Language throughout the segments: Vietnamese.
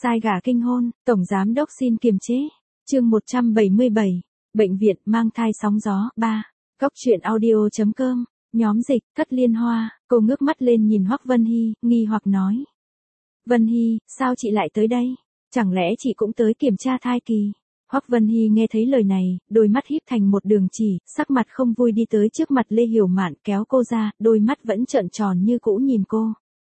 Sai gà kinh hôn, Tổng Giám Đốc xin kiềm chế. Chương 177. Bệnh viện mang thai sóng gió 3. Cóc truyện audio.com. Nhóm dịch, Thất Liên Hoa. Cô ngước mắt lên nhìn Hoắc Vân Hy, nghi hoặc nói. Vân Hy, sao chị lại tới đây? Chẳng lẽ chị cũng tới kiểm tra thai kỳ? Hoắc Vân Hy nghe thấy lời này, đôi mắt híp thành một đường chỉ, sắc mặt không vui đi tới trước mặt Lê Hiểu Mạn kéo cô ra, đôi mắt vẫn trợn tròn như cũ nhìn cô.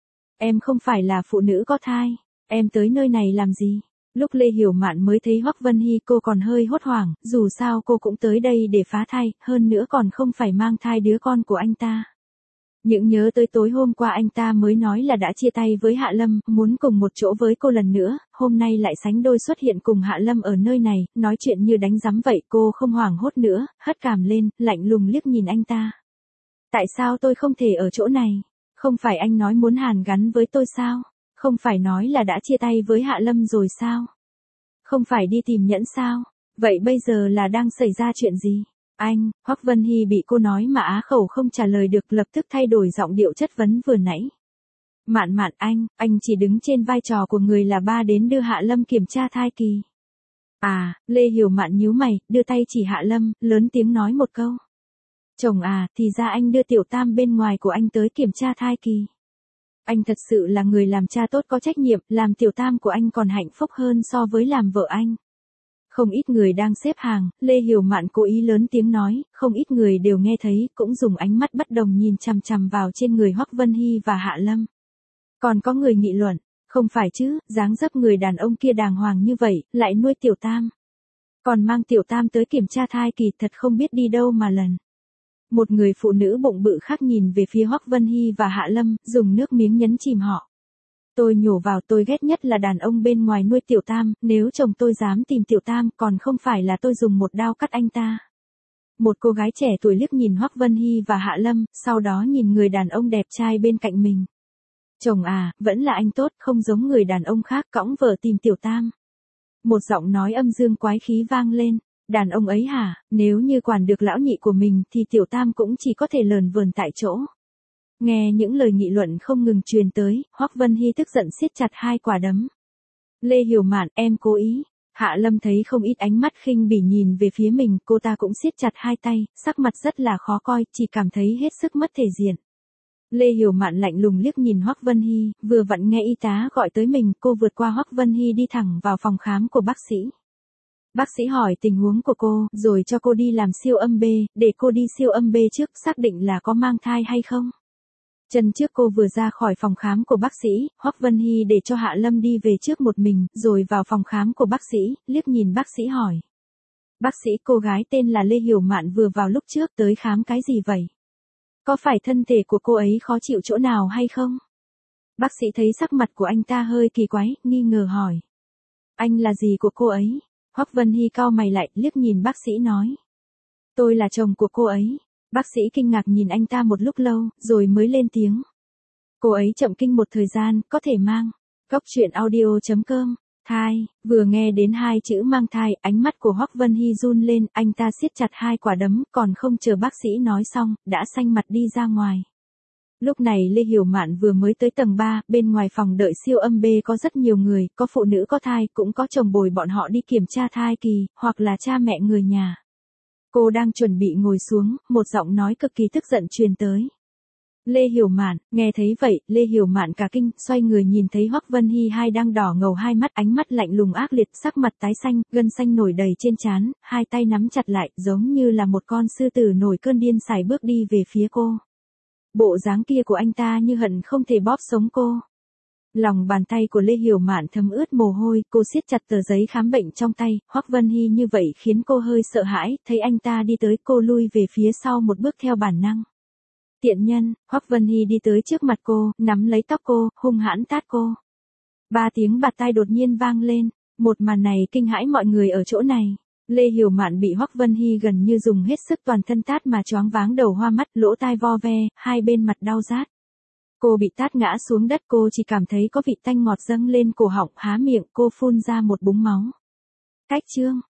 Em không phải là phụ nữ có thai, em tới nơi này làm gì? Lúc Lê Hiểu Mạn mới thấy Hoắc Vân Hy cô còn hơi hốt hoảng, dù sao cô cũng tới đây để phá thai, hơn nữa còn không phải mang thai đứa con của anh ta. Những nhớ tới tối hôm qua anh ta mới nói là đã chia tay với Hạ Lâm, muốn cùng một chỗ với cô lần nữa, hôm nay lại sánh đôi xuất hiện cùng Hạ Lâm ở nơi này, nói chuyện như đánh giám vậy, cô không hoảng hốt nữa, hất cằm lên, lạnh lùng liếc nhìn anh ta. Tại sao tôi không thể ở chỗ này? Không phải anh nói muốn hàn gắn với tôi sao? Không phải nói là đã chia tay với Hạ Lâm rồi sao? Không phải đi tìm nhẫn sao? Vậy bây giờ là đang xảy ra chuyện gì? Anh, Hoắc Vân Hy bị cô nói mà á khẩu không trả lời được, lập tức thay đổi giọng điệu chất vấn vừa nãy. Mạn, anh chỉ đứng trên vai trò của người là ba đến đưa Hạ Lâm kiểm tra thai kỳ. À, Lê Hiểu Mạn nhíu mày, đưa tay chỉ Hạ Lâm, lớn tiếng nói một câu. Chồng à, thì ra anh đưa tiểu tam bên ngoài của anh tới kiểm tra thai kỳ. Anh thật sự là người làm cha tốt có trách nhiệm, làm tiểu tam của anh còn hạnh phúc hơn so với làm vợ anh. Không ít người đang xếp hàng, Lê Hiểu Mạn cố ý lớn tiếng nói, không ít người đều nghe thấy, cũng dùng ánh mắt bất đồng nhìn chằm chằm vào trên người Hoắc Vân Hy và Hạ Lâm. Còn có người nghị luận, không phải chứ, dáng dấp người đàn ông kia đàng hoàng như vậy, lại nuôi tiểu tam. Còn mang tiểu tam tới kiểm tra thai kỳ, thật không biết đi đâu mà lần. Một người phụ nữ bụng bự khác nhìn về phía Hoắc Vân Hy và Hạ Lâm, dùng nước miếng nhấn chìm họ. Tôi nhổ vào, tôi ghét nhất là đàn ông bên ngoài nuôi tiểu tam, nếu chồng tôi dám tìm tiểu tam, còn không phải là tôi dùng một đao cắt anh ta. Một cô gái trẻ tuổi liếc nhìn Hoắc Vân Hy và Hạ Lâm, sau đó nhìn người đàn ông đẹp trai bên cạnh mình. Chồng à, vẫn là anh tốt, không giống người đàn ông khác cõng vợ tìm tiểu tam. Một giọng nói âm dương quái khí vang lên. Đàn ông ấy hả, nếu như quản được lão nhị của mình thì tiểu tam cũng chỉ có thể lờn vờn tại chỗ. Nghe những lời nghị luận không ngừng truyền tới, Hoắc Vân Hy tức giận siết chặt hai quả đấm. Lê Hiểu Mạn, em cố ý. Hạ Lâm thấy không ít ánh mắt khinh bỉ nhìn về phía mình, cô ta cũng siết chặt hai tay, sắc mặt rất là khó coi, chỉ cảm thấy hết sức mất thể diện. Lê Hiểu Mạn lạnh lùng liếc nhìn Hoắc Vân Hy, vừa vặn nghe y tá gọi tới mình, cô vượt qua Hoắc Vân Hy đi thẳng vào phòng khám của bác sĩ. Bác sĩ hỏi tình huống của cô, rồi cho cô đi làm siêu âm B, để cô đi siêu âm B trước, xác định là có mang thai hay không. Chân trước cô vừa ra khỏi phòng khám của bác sĩ, Hoắc Vân Hy để cho Hạ Lâm đi về trước một mình, rồi vào phòng khám của bác sĩ, liếc nhìn bác sĩ hỏi. Bác sĩ, cô gái tên là Lê Hiểu Mạn vừa vào lúc trước tới khám cái gì vậy? Có phải thân thể của cô ấy khó chịu chỗ nào hay không? Bác sĩ thấy sắc mặt của anh ta hơi kỳ quái, nghi ngờ hỏi. Anh là gì của cô ấy? Hoắc Vân Hy cau mày lại, liếc nhìn bác sĩ nói. Tôi là chồng của cô ấy. Bác sĩ kinh ngạc nhìn anh ta một lúc lâu, rồi mới lên tiếng. Cô ấy chậm kinh một thời gian, có thể mang. Cóc truyện audio.com. Thai, vừa nghe đến hai chữ mang thai, ánh mắt của Hoắc Vân Hy run lên, anh ta siết chặt hai quả đấm, còn không chờ bác sĩ nói xong, đã xanh mặt đi ra ngoài. Lúc này Lê Hiểu Mạn vừa mới tới tầng 3, bên ngoài phòng đợi siêu âm B có rất nhiều người, có phụ nữ có thai, cũng có chồng bồi bọn họ đi kiểm tra thai kỳ, hoặc là cha mẹ người nhà. Cô đang chuẩn bị ngồi xuống, một giọng nói cực kỳ tức giận truyền tới. Lê Hiểu Mạn, nghe thấy vậy, Lê Hiểu Mạn cả kinh, xoay người nhìn thấy Hoắc Vân Hy hai đang đỏ ngầu hai mắt, ánh mắt lạnh lùng ác liệt, sắc mặt tái xanh, gân xanh nổi đầy trên trán, hai tay nắm chặt lại, giống như là một con sư tử nổi cơn điên sải bước đi về phía cô. Bộ dáng kia của anh ta như hận không thể bóp sống cô. Lòng bàn tay của Lê Hiểu Mạn thấm ướt mồ hôi, cô siết chặt tờ giấy khám bệnh trong tay, Hoắc Vân Hy như vậy khiến cô hơi sợ hãi, thấy anh ta đi tới, cô lui về phía sau một bước theo bản năng. Tiện nhân, Hoắc Vân Hy đi tới trước mặt cô, nắm lấy tóc cô, hung hãn tát cô. 3 tiếng bạt tai đột nhiên vang lên, một màn này kinh hãi mọi người ở chỗ này. Lê Hiểu Mạn bị Hoắc Vân Hy gần như dùng hết sức toàn thân tát mà choáng váng đầu hoa mắt, lỗ tai vo ve, hai bên mặt đau rát. Cô bị tát ngã xuống đất, cô chỉ cảm thấy có vị tanh ngọt dâng lên cổ họng, há miệng, cô phun ra một búng máu. Cách chương.